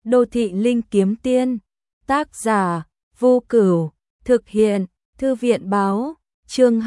Đô thị linh kiếm tiên. Tác giả Vô Cửu. Thực hiện Thư viện báo. Chương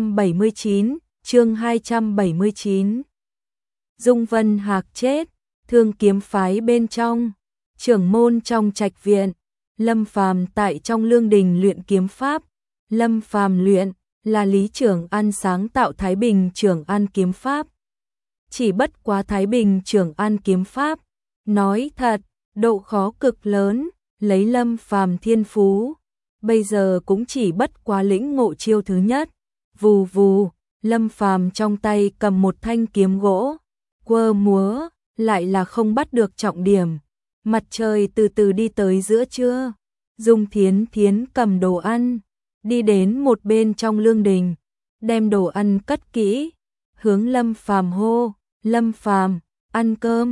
279. Dung Vân Hạc chết. Thương kiếm phái bên trong. Trưởng môn trong trạch viện. Lâm Phàm tại trong lương đình luyện kiếm pháp. Lâm Phàm luyện là Lý Trường An sáng tạo Thái Bình Trường An kiếm pháp. Chỉ bất quá Thái Bình Trường An kiếm pháp, nói thật, độ khó cực lớn, lấy Lâm Phàm thiên phú, bây giờ cũng chỉ bất quá lĩnh ngộ chiêu thứ nhất. Vù vù, Lâm Phàm trong tay cầm một thanh kiếm gỗ, quơ múa, lại là không bắt được trọng điểm. Mặt trời từ từ đi tới giữa trưa, Dung Thiến Thiến cầm đồ ăn, đi đến một bên trong lương đình, đem đồ ăn cất kỹ, hướng Lâm Phàm hô, Lâm Phàm, ăn cơm.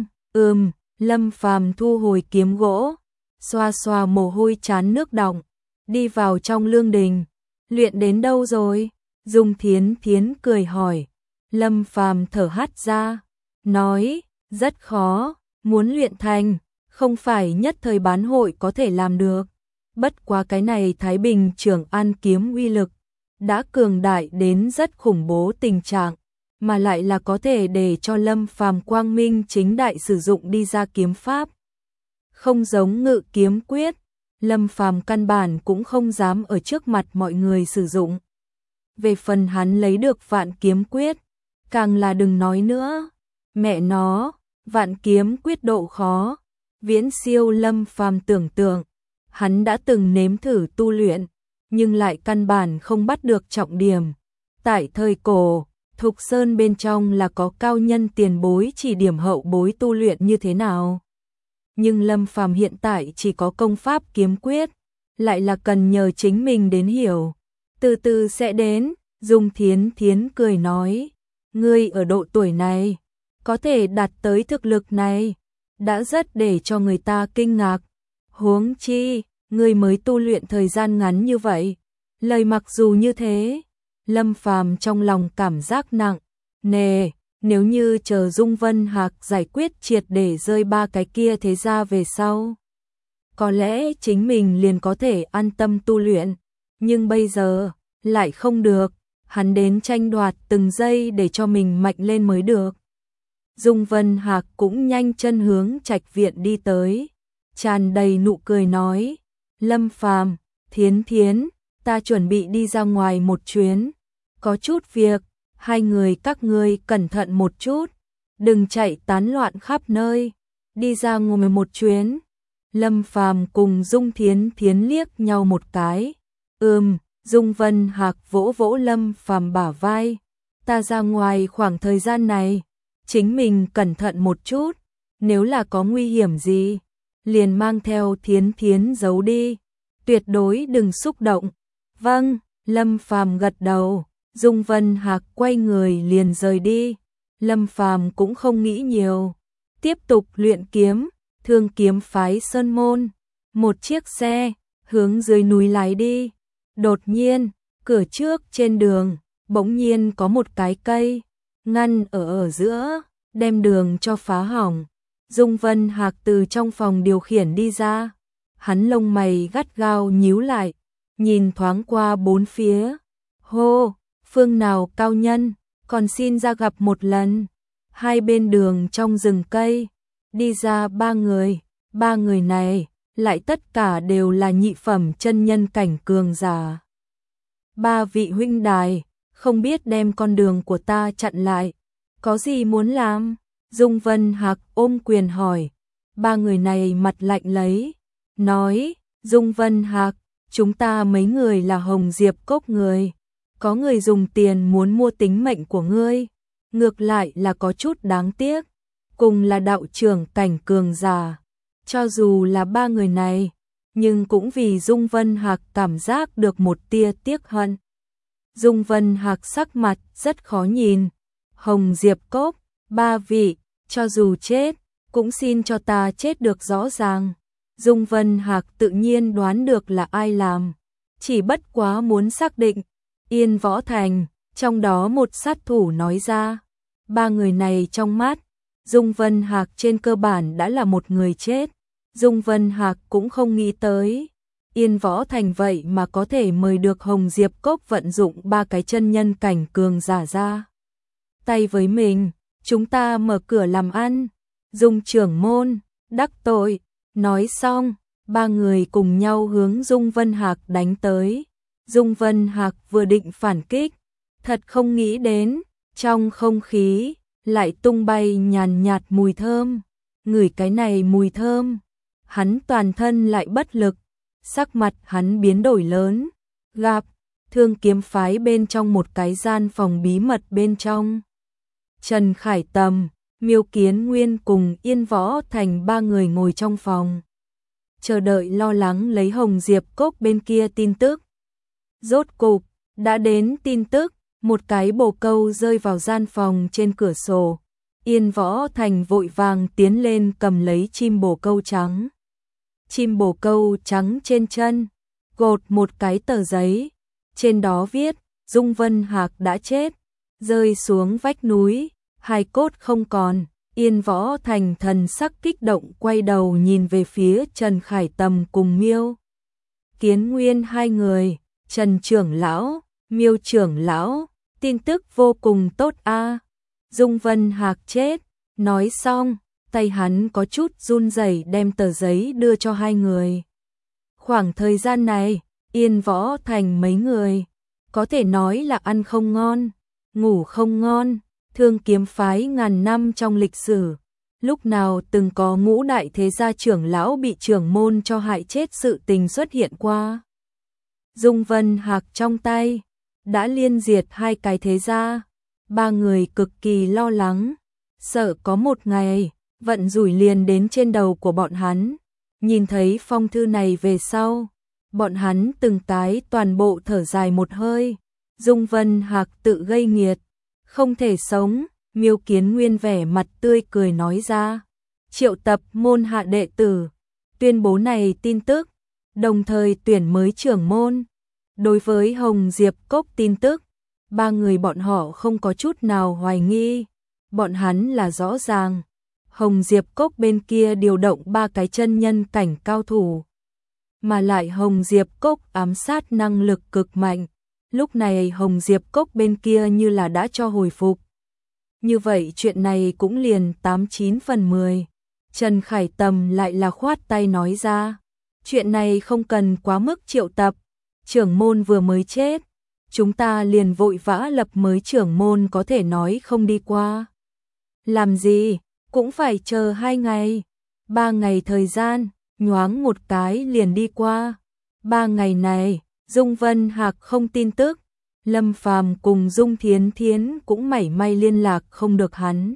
Lâm Phàm thu hồi kiếm gỗ, xoa xoa mồ hôi chán nước đọng, đi vào trong lương đình. Luyện đến đâu rồi? Dung Thiến Thiến cười hỏi. Lâm Phàm thở hắt ra, nói, rất khó, muốn luyện thành, không phải nhất thời bán hội có thể làm được. Bất quá cái này Thái Bình Trường An kiếm uy lực đã cường đại đến rất khủng bố tình trạng, mà lại là có thể để cho Lâm Phàm quang minh chính đại sử dụng đi ra kiếm pháp. Không giống Ngự Kiếm Quyết, Lâm Phàm căn bản cũng không dám ở trước mặt mọi người sử dụng. Về phần hắn lấy được Vạn Kiếm Quyết, càng là đừng nói nữa. Mẹ nó, Vạn Kiếm Quyết độ khó, viễn siêu Lâm Phàm tưởng tượng. Hắn đã từng nếm thử tu luyện, nhưng lại căn bản không bắt được trọng điểm. Tại thời cổ, Thục Sơn bên trong là có cao nhân tiền bối chỉ điểm hậu bối tu luyện như thế nào. Nhưng Lâm Phàm hiện tại chỉ có công pháp kiếm quyết, lại là cần nhờ chính mình đến hiểu. Từ từ sẽ đến, Dung Thiến Thiến cười nói, ngươi ở độ tuổi này, có thể đạt tới thực lực này, đã rất để cho người ta kinh ngạc. Huống chi, ngươi mới tu luyện thời gian ngắn như vậy. Lời mặc dù như thế, Lâm Phàm trong lòng cảm giác nặng nề, nếu như chờ Dung Vân Hạc giải quyết triệt để rơi ba cái kia thế ra về sau, có lẽ chính mình liền có thể an tâm tu luyện, nhưng bây giờ lại không được, hắn đến tranh đoạt từng giây để cho mình mạnh lên mới được. Dung Vân Hạc cũng nhanh chân hướng trạch viện đi tới, tràn đầy nụ cười nói, Lâm Phàm, Thiến Thiến, ta chuẩn bị đi ra ngoài một chuyến, có chút việc, hai người các ngươi cẩn thận một chút, đừng chạy tán loạn khắp nơi, đi ra ngồi một chuyến. Lâm Phàm cùng Dung Thiến Thiến liếc nhau một cái. Dung Vân Hạc vỗ vỗ Lâm Phàm bả vai, ta ra ngoài khoảng thời gian này, chính mình cẩn thận một chút, nếu là có nguy hiểm gì, liền mang theo Thiến Thiến giấu đi, tuyệt đối đừng xúc động. Vâng, Lâm Phàm gật đầu. Dung Vân Hạc quay người liền rời đi. Lâm Phàm cũng không nghĩ nhiều, tiếp tục luyện kiếm. Thương kiếm phái Sơn Môn, một chiếc xe hướng dưới núi lái đi. Đột nhiên, cửa trước trên đường bỗng nhiên có một cái cây ngăn ở giữa, đem đường cho phá hỏng. Dung Vân Hạc từ trong phòng điều khiển đi ra, hắn lông mày gắt gao nhíu lại, nhìn thoáng qua bốn phía. Hô, phương nào cao nhân, còn xin ra gặp một lần. Hai bên đường trong rừng cây, đi ra ba người này, lại tất cả đều là nhị phẩm chân nhân cảnh cường giả. Ba vị huynh đài, không biết đem con đường của ta chặn lại, có gì muốn làm? Dung Vân Hạc ôm quyền hỏi. Ba người này mặt lạnh lấy, nói, Dung Vân Hạc, chúng ta mấy người là Hồng Diệp Cốc người. Có người dùng tiền muốn mua tính mệnh của ngươi, ngược lại là có chút đáng tiếc, cùng là đạo trưởng cảnh cường giả. Cho dù là ba người này, nhưng cũng vì Dung Vân Hạc cảm giác được một tia tiếc hận. Dung Vân Hạc sắc mặt rất khó nhìn. Hồng Diệp Cốc, ba vị, cho dù chết, cũng xin cho ta chết được rõ ràng. Dung Vân Hạc tự nhiên đoán được là ai làm, chỉ bất quá muốn xác định. Yên Võ Thành, trong đó một sát thủ nói ra, ba người này trong mắt Dung Vân Hạc trên cơ bản đã là một người chết. Dung Vân Hạc cũng không nghĩ tới. Yên Võ Thành vậy mà có thể mời được Hồng Diệp Cốc vận dụng 3 cái chân nhân cảnh cường giả ra tay với mình, chúng ta mở cửa làm ăn. Dung trưởng môn, đắc tội. Nói xong, 3 người cùng nhau hướng Dung Vân Hạc đánh tới. Dung Vân Hạc vừa định phản kích, thật không nghĩ đến, trong không khí lại tung bay nhàn nhạt mùi thơm. Ngửi cái này mùi thơm, hắn toàn thân lại bất lực, sắc mặt hắn biến đổi lớn. Gặp Thương Kiếm phái bên trong một cái gian phòng bí mật bên trong. Trần Khải Tầm, Miêu Kiến Nguyên cùng Yên Võ Thành 3 người ngồi trong phòng, chờ đợi lo lắng lấy Hồng Diệp Cốc bên kia tin tức. Rốt cục, đã đến tin tức, một cái bồ câu rơi vào gian phòng trên cửa sổ. Yên Võ Thành vội vàng tiến lên cầm lấy chim bồ câu trắng. Chim bồ câu trắng trên chân, gột một cái tờ giấy, trên đó viết, Dung Vân Hạc đã chết, rơi xuống vách núi, hài cốt không còn. Yên Võ Thành thần sắc kích động quay đầu nhìn về phía Trần Khải Tầm cùng Miêu Kiến Nguyên hai người. Trần trưởng lão, Miêu trưởng lão, tin tức vô cùng tốt a. Dung Vân Hạc chết. Nói xong, tay hắn có chút run rẩy đem tờ giấy đưa cho hai người. Khoảng thời gian này, Yên Võ Thành mấy người, có thể nói là ăn không ngon, ngủ không ngon. Thương Kiếm phái ngàn năm trong lịch sử, lúc nào từng có ngũ đại thế gia trưởng lão bị trưởng môn cho hại chết sự tình xuất hiện qua. Dung Vân Hạc trong tay, đã liên diệt 2 cái thế gia. 3 người cực kỳ lo lắng, sợ có một ngày, vận rủi liền đến trên đầu của bọn hắn. Nhìn thấy phong thư này về sau, bọn hắn từng cái toàn bộ thở dài một hơi. Dung Vân Hạc tự gây nghiệt, không thể sống. Miêu Kiến Nguyên vẻ mặt tươi cười nói ra, triệu tập môn hạ đệ tử, tuyên bố này tin tức, đồng thời tuyển mới trưởng môn. Đối với Hồng Diệp Cốc tin tức, 3 người bọn họ không có chút nào hoài nghi, bọn hắn là rõ ràng. Hồng Diệp Cốc bên kia điều động 3 cái chân nhân cảnh cao thủ, mà lại Hồng Diệp Cốc ám sát năng lực cực mạnh. Lúc này Hồng Diệp Cốc bên kia như là đã cho hồi phục. Như vậy chuyện này cũng liền 89 phần 10. Trần Khải Tầm lại là khoát tay nói ra, chuyện này không cần quá mức triệu tập, trưởng môn vừa mới chết, chúng ta liền vội vã lập mới trưởng môn có thể nói không đi qua. Làm gì, cũng phải chờ 2 ngày, 3 ngày thời gian, nhoáng một cái liền đi qua. 3 ngày này, Dung Vân Hạc không tin tức, Lâm Phàm cùng Dung Thiến Thiến cũng mảy may liên lạc không được hắn.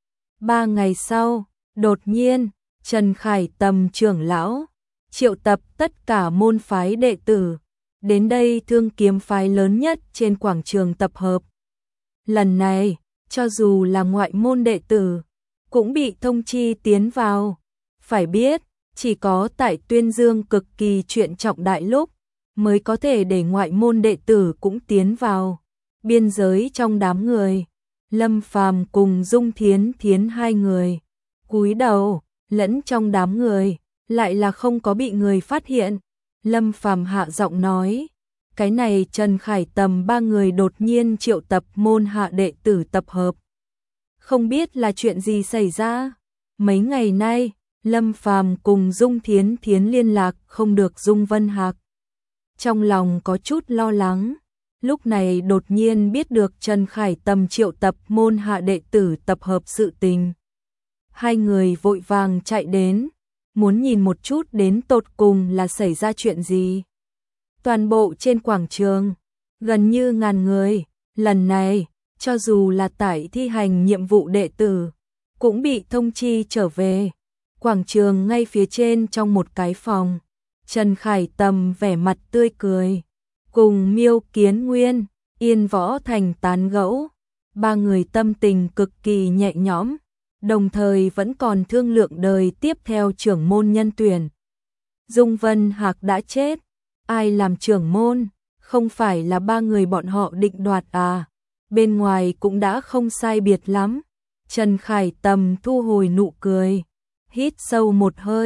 3 ngày sau, đột nhiên, Trần Khải Tầm trưởng lão triệu tập tất cả môn phái đệ tử, đến đây Thương Kiếm phái lớn nhất trên quảng trường tập hợp. Lần này, cho dù là ngoại môn đệ tử, cũng bị thông chi tiến vào. Phải biết, chỉ có tại tuyên dương cực kỳ chuyện trọng đại lúc, mới có thể để ngoại môn đệ tử cũng tiến vào. Biên giới trong đám người, Lâm Phàm cùng Dung Thiến Thiến 2 người, cúi đầu, lẫn trong đám người, lại là không có bị người phát hiện. Lâm Phàm hạ giọng nói, cái này Trần Khải Tầm 3 người đột nhiên triệu tập môn hạ đệ tử tập hợp. Không biết là chuyện gì xảy ra. Mấy ngày nay, Lâm Phàm cùng Dung Thiến Thiến liên lạc không được Dung Vân Hạc. Trong lòng có chút lo lắng, lúc này đột nhiên biết được Trần Khải Tầm triệu tập môn hạ đệ tử tập hợp sự tình. 2 người vội vàng chạy đến, muốn nhìn một chút đến tột cùng là xảy ra chuyện gì. Toàn bộ trên quảng trường, gần như ngàn người, lần này, cho dù là tại thi hành nhiệm vụ đệ tử, cũng bị thông chi trở về. Quảng trường ngay phía trên trong một cái phòng, Trần Khải Tầm vẻ mặt tươi cười, cùng Miêu Kiến Nguyên, Yên Võ Thành tán gẫu. 3 người tâm tình cực kỳ nhẹ nhõm, đồng thời vẫn còn thương lượng đời tiếp theo trưởng môn nhân tuyển. Dung Vân Hạc đã chết, ai làm trưởng môn, không phải là 3 người bọn họ định đoạt à? Bên ngoài cũng đã không sai biệt lắm. Trần Khải Tầm thu hồi nụ cười, hít sâu một hơi,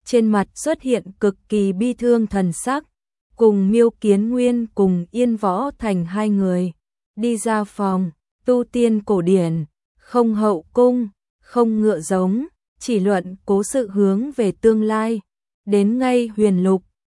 trên mặt xuất hiện cực kỳ bi thương thần sắc, cùng Miêu Kiến Nguyên cùng Yên Võ Thành hai người đi ra phòng tu tiên cổ điển, không hậu cung, không ngựa giống, chỉ luận cố sự hướng về tương lai. Đến ngay Huyền Lục,